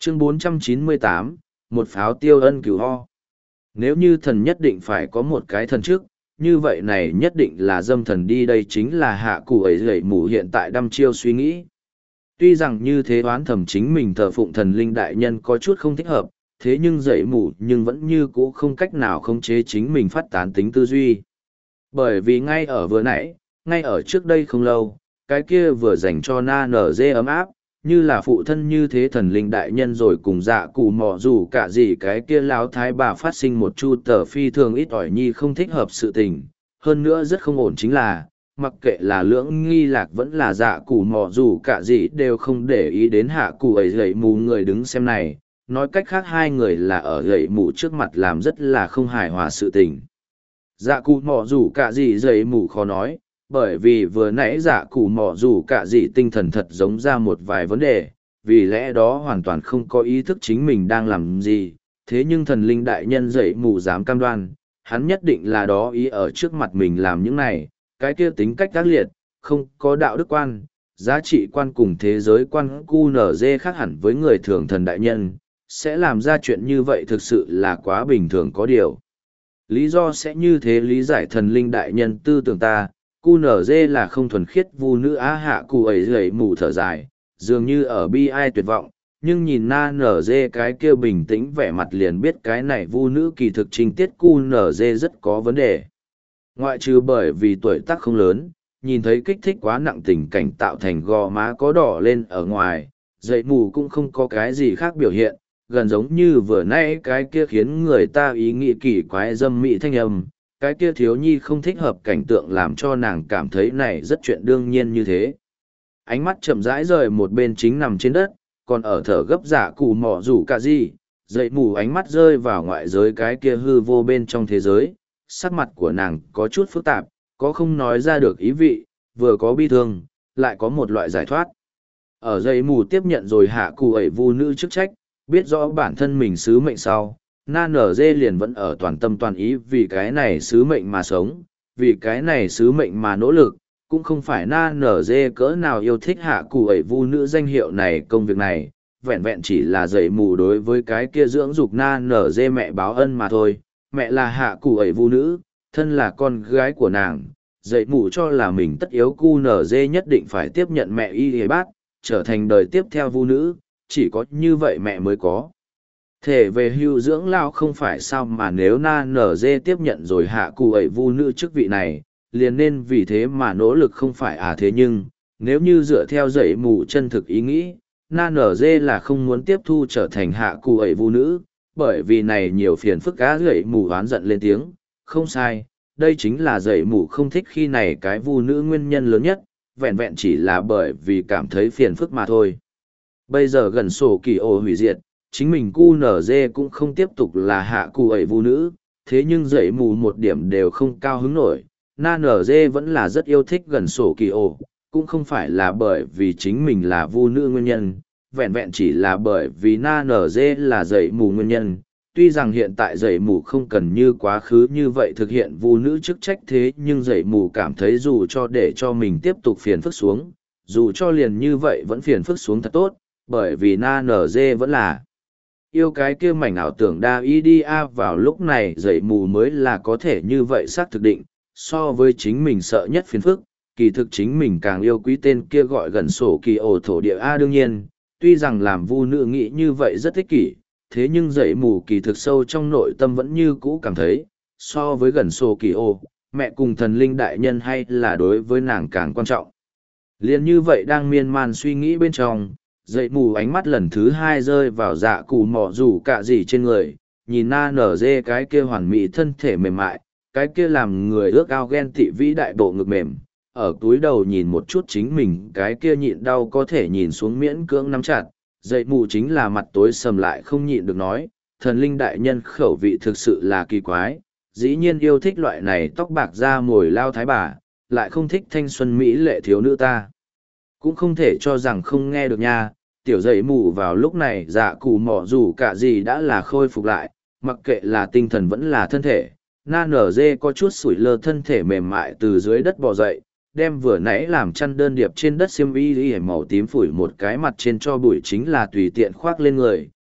Chương 498, một pháo tiêu ân cửu ho. Nếu như thần nhất định phải có một cái thần trước, như vậy này nhất định là dâm thần đi, đây chính là hạ cụ ấy gậy mù hiện tại đăm chiêu suy nghĩ. Tuy rằng như thế đoán thầm chính mình thờ phụng thần linh đại nhân có chút không thích hợp, thế nhưng dậy mù nhưng vẫn như cũ không cách nào khống chế chính mình phát tán tính tư duy. Bởi vì ngay ở vừa nãy, ngay ở trước đây không lâu, cái kia vừa dành cho na nở dê ấm áp, như là phụ thân như thế thần linh đại nhân rồi cùng dạ cụ mò dù cả gì cái kia láo thái bà phát sinh một chu tờ phi thường ít ỏi nhi không thích hợp sự tình. Hơn nữa rất không ổn chính là, mặc kệ là lưỡng nghi lạc vẫn là dạ cụ mò dù cả gì đều không để ý đến hạ cụ ấy gậy mù người đứng xem này. Nói cách khác hai người là ở gậy mù trước mặt làm rất là không hài hòa sự tình. Dạ cụ mò dù cả gì gậy mù khó nói, bởi vì vừa nãy dạ cụ mò dù cả gì tinh thần thật giống ra một vài vấn đề, vì lẽ đó hoàn toàn không có ý thức chính mình đang làm gì. Thế nhưng thần linh đại nhân dậy mù dám cam đoan, hắn nhất định là đó ý ở trước mặt mình làm những này, cái kia tính cách ác liệt, không có đạo đức quan, giá trị quan cùng thế giới quan QNZ khác hẳn với người thường thần đại nhân, sẽ làm ra chuyện như vậy thực sự là quá bình thường có điều. Lý do sẽ như thế lý giải thần linh đại nhân tư tưởng ta, QNZ là không thuần khiết vu nữ á hạ cụ ấy gầy mù thở dài, dường như ở bi ai tuyệt vọng, nhưng nhìn na nở dê cái kia bình tĩnh vẻ mặt liền biết cái này vu nữ kỳ thực trình tiết QNZ rất có vấn đề. Ngoại trừ bởi vì tuổi tác không lớn, nhìn thấy kích thích quá nặng tình cảnh tạo thành gò má có đỏ lên ở ngoài, dậy mù cũng không có cái gì khác biểu hiện, gần giống như vừa nãy cái kia khiến người ta ý nghĩ kỳ quái dâm mị thanh âm, cái kia thiếu nhi không thích hợp cảnh tượng làm cho nàng cảm thấy này rất chuyện đương nhiên như thế. Ánh mắt chậm rãi rời một bên chính nằm trên đất, còn ở thở gấp giả cụ mỏ rủ cả gì, dậy mù ánh mắt rơi vào ngoại giới cái kia hư vô bên trong thế giới, sắc mặt của nàng có chút phức tạp, có không nói ra được ý vị, vừa có bi thương, lại có một loại giải thoát. Ở dậy mù tiếp nhận rồi hạ cụ ấy vu nữ chức trách, biết rõ bản thân mình sứ mệnh sau, na nở dê liền vẫn ở toàn tâm toàn ý vì cái này sứ mệnh mà sống, vì cái này sứ mệnh mà nỗ lực, cũng không phải na nở dê cỡ nào yêu thích hạ cụ ấy vu nữ danh hiệu này công việc này, vẹn vẹn chỉ là dậy mù đối với cái kia dưỡng dục na nở dê mẹ báo ân mà thôi, mẹ là hạ cụ ấy vu nữ, thân là con gái của nàng, dậy mù cho là mình tất yếu cu nở dê nhất định phải tiếp nhận mẹ y hề bát, trở thành đời tiếp theo vu nữ, chỉ có như vậy mẹ mới có thể về hưu dưỡng lao không phải sao mà nếu na nở dê tiếp nhận rồi hạ cụ ấy vu nữ chức vị này, liền nên vì thế mà nỗ lực không phải à thế nhưng, nếu như dựa theo dậy mù chân thực ý nghĩ, na nở dê là không muốn tiếp thu trở thành hạ cụ ấy vu nữ, bởi vì này nhiều phiền phức cá dậy mù oán giận lên tiếng, không sai, đây chính là dậy mù không thích khi này cái vu nữ nguyên nhân lớn nhất, vẹn vẹn chỉ là bởi vì cảm thấy phiền phức mà thôi. Bây giờ gần sổ kỳ ổ hủy diệt, chính mình QNZ cũng không tiếp tục là hạ cụ ấy vu nữ, thế nhưng dậy mù một điểm đều không cao hứng nổi. Na NG vẫn là rất yêu thích gần sổ kỳ ổ, cũng không phải là bởi vì chính mình là vu nữ nguyên nhân, vẹn vẹn chỉ là bởi vì Na NG là dậy mù nguyên nhân. Tuy rằng hiện tại dậy mù không cần như quá khứ như vậy thực hiện vu nữ chức trách thế nhưng dậy mù cảm thấy dù cho để cho mình tiếp tục phiền phức xuống, dù cho liền như vậy vẫn phiền phức xuống thật tốt, bởi vì na NG vẫn là yêu cái kia mảnh ảo tưởng đa IDA vào lúc này dậy mù mới là có thể như vậy xác thực định, so với chính mình sợ nhất phiền phức, kỳ thực chính mình càng yêu quý tên kia gọi gần sổ kỳ ổ thổ địa A đương nhiên, tuy rằng làm vu nữ nghĩ như vậy rất ích kỷ, thế nhưng dậy mù kỳ thực sâu trong nội tâm vẫn như cũ cảm thấy, so với gần sổ kỳ ổ, mẹ cùng thần linh đại nhân hay là đối với nàng càng quan trọng. Liên như vậy đang miên man suy nghĩ bên trong, dậy mù ánh mắt lần thứ hai rơi vào dạ cụ mỏ rủ cả gì trên người, nhìn na nở dê cái kia hoàn mỹ thân thể mềm mại, cái kia làm người ước ao ghen tị vĩ đại bộ ngực mềm, ở túi đầu nhìn một chút chính mình cái kia nhịn đau có thể nhìn xuống miễn cưỡng nắm chặt, dậy mù chính là mặt tối sầm lại không nhịn được nói, thần linh đại nhân khẩu vị thực sự là kỳ quái, dĩ nhiên yêu thích loại này tóc bạc da mồi lao thái bà, lại không thích thanh xuân mỹ lệ thiếu nữ ta. Cũng không thể cho rằng không nghe được nha, tiểu dậy mù vào lúc này dạ cụ mỏ dù cả gì đã là khôi phục lại, mặc kệ là tinh thần vẫn là thân thể. Na nở dê có chút sủi lơ thân thể mềm mại từ dưới đất bò dậy, đem vừa nãy làm chăn đơn điệp trên đất xiêm y màu tím phủi một cái mặt trên cho bụi chính là tùy tiện khoác lên người,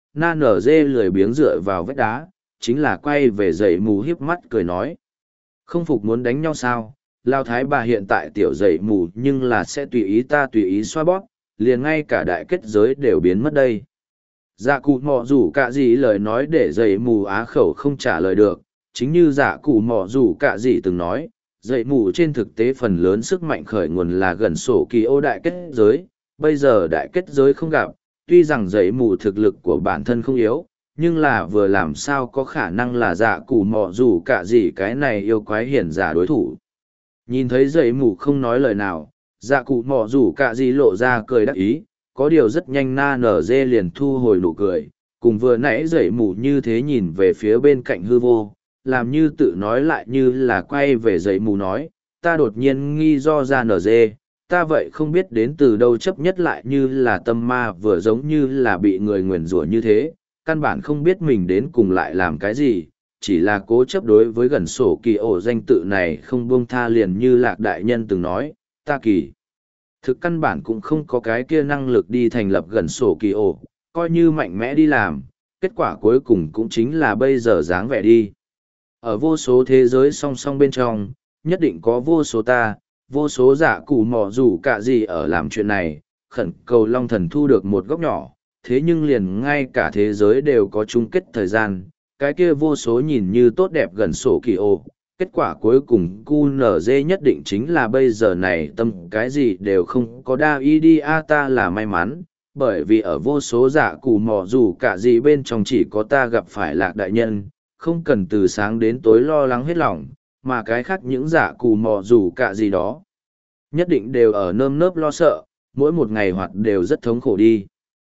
na nở dê lười biếng dựa vào vách đá, chính là quay về dậy mù hiếp mắt cười nói. Không phục muốn đánh nhau sao, lao thái bà hiện tại tiểu dậy mù nhưng là sẽ tùy ý ta tùy ý xoa bóp, liền ngay cả đại kết giới đều biến mất đây. Dạ cụ mò rủ cả gì lời nói để dậy mù á khẩu không trả lời được, chính như dạ cụ mò rủ cả gì từng nói, dậy mù trên thực tế phần lớn sức mạnh khởi nguồn là gần sổ kỳ ô đại kết giới, bây giờ đại kết giới không gặp, tuy rằng dậy mù thực lực của bản thân không yếu, nhưng là vừa làm sao có khả năng là dạ cụ mò rủ cả gì cái này yêu quái hiển giả đối thủ. Nhìn thấy dậy mù không nói lời nào, dạ cụ mò rủ cả gì lộ ra cười đắc ý, có điều rất nhanh na nở dê liền thu hồi nụ cười, cùng vừa nãy dậy mù như thế nhìn về phía bên cạnh hư vô, làm như tự nói lại như là quay về dậy mù nói, ta đột nhiên nghi do ra nở dê, ta vậy không biết đến từ đâu chấp nhất lại như là tâm ma vừa giống như là bị người nguyền rủa như thế, căn bản không biết mình đến cùng lại làm cái gì, chỉ là cố chấp đối với gần sổ kỳ ổ danh tự này không buông tha liền như lạc đại nhân từng nói, ta kỳ. Thực căn bản cũng không có cái kia năng lực đi thành lập gần sổ kỳ ổ, coi như mạnh mẽ đi làm, kết quả cuối cùng cũng chính là bây giờ dáng vẻ đi. Ở vô số thế giới song song bên trong, nhất định có vô số ta, vô số giả cụ mò rủ cả gì ở làm chuyện này, khẩn cầu Long Thần thu được một góc nhỏ, thế nhưng liền ngay cả thế giới đều có chung kết thời gian, cái kia vô số nhìn như tốt đẹp gần sổ kỳ ổ. Kết quả cuối cùng QNZ nhất định chính là bây giờ này tâm cái gì đều không có đa ý đi ta là may mắn, bởi vì ở vô số giả cụ mò dù cả gì bên trong chỉ có ta gặp phải lạc đại nhân, không cần từ sáng đến tối lo lắng hết lòng, mà cái khác những giả cụ mò dù cả gì đó. Nhất định đều ở nơm nớp lo sợ, mỗi một ngày hoạt đều rất thống khổ đi.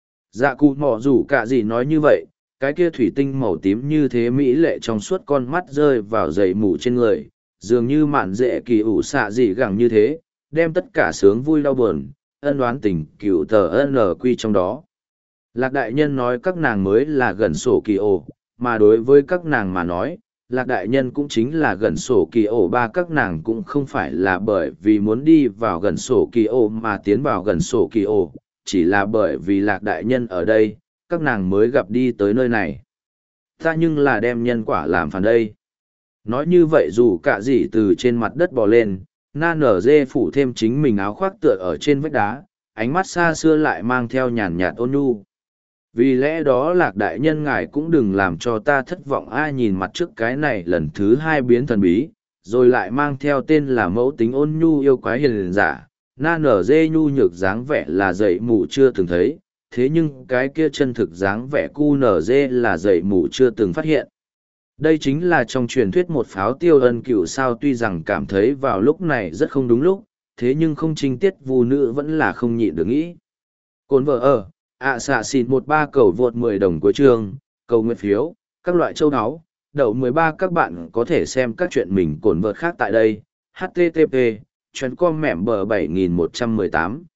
Dạ cụ mò dù cả gì nói như vậy, cái kia thủy tinh màu tím như thế mỹ lệ trong suốt con mắt rơi vào dày mù trên người, dường như mạn dễ kỳ ủ xạ dị gẳng như thế, đem tất cả sướng vui đau buồn, ân oán tình cựu tờ ân quy trong đó. Lạc đại nhân nói các nàng mới là gần sổ kỳ ổ, mà đối với các nàng mà nói, lạc đại nhân cũng chính là gần sổ kỳ ổ ba, các nàng cũng không phải là bởi vì muốn đi vào gần sổ kỳ ổ mà tiến vào gần sổ kỳ ổ, chỉ là bởi vì lạc đại nhân ở đây, các nàng mới gặp đi tới nơi này. Ta nhưng là đem nhân quả làm phản đây. Nói như vậy dù cả gì từ trên mặt đất bò lên, na nở dê phủ thêm chính mình áo khoác tựa ở trên vách đá, ánh mắt xa xưa lại mang theo nhàn nhạt ôn nhu. Vì lẽ đó lạc đại nhân ngài cũng đừng làm cho ta thất vọng nhìn mặt trước cái này lần thứ hai biến thần bí, rồi lại mang theo tên là mẫu tính ôn nhu yêu quái hiền giả, na nở dê nhu nhược dáng vẻ là dậy mù chưa từng thấy, thế nhưng cái kia chân thực dáng vẻ cu nở dê là dậy mù chưa từng phát hiện. Đây chính là trong truyền thuyết một pháo tiêu ân cựu sao, tuy rằng cảm thấy vào lúc này rất không đúng lúc, thế nhưng không trinh tiết vu nữ vẫn là không nhịn được nghĩ. Cồn vợ ở, xạ xịt 13 cầu vượt 10 đồng cuối chương, cầu nguyện phiếu, các loại châu áo, đậu 13 các bạn có thể xem các chuyện mình cồn vợt khác tại đây, http, chuyến com mẻm bờ 7118.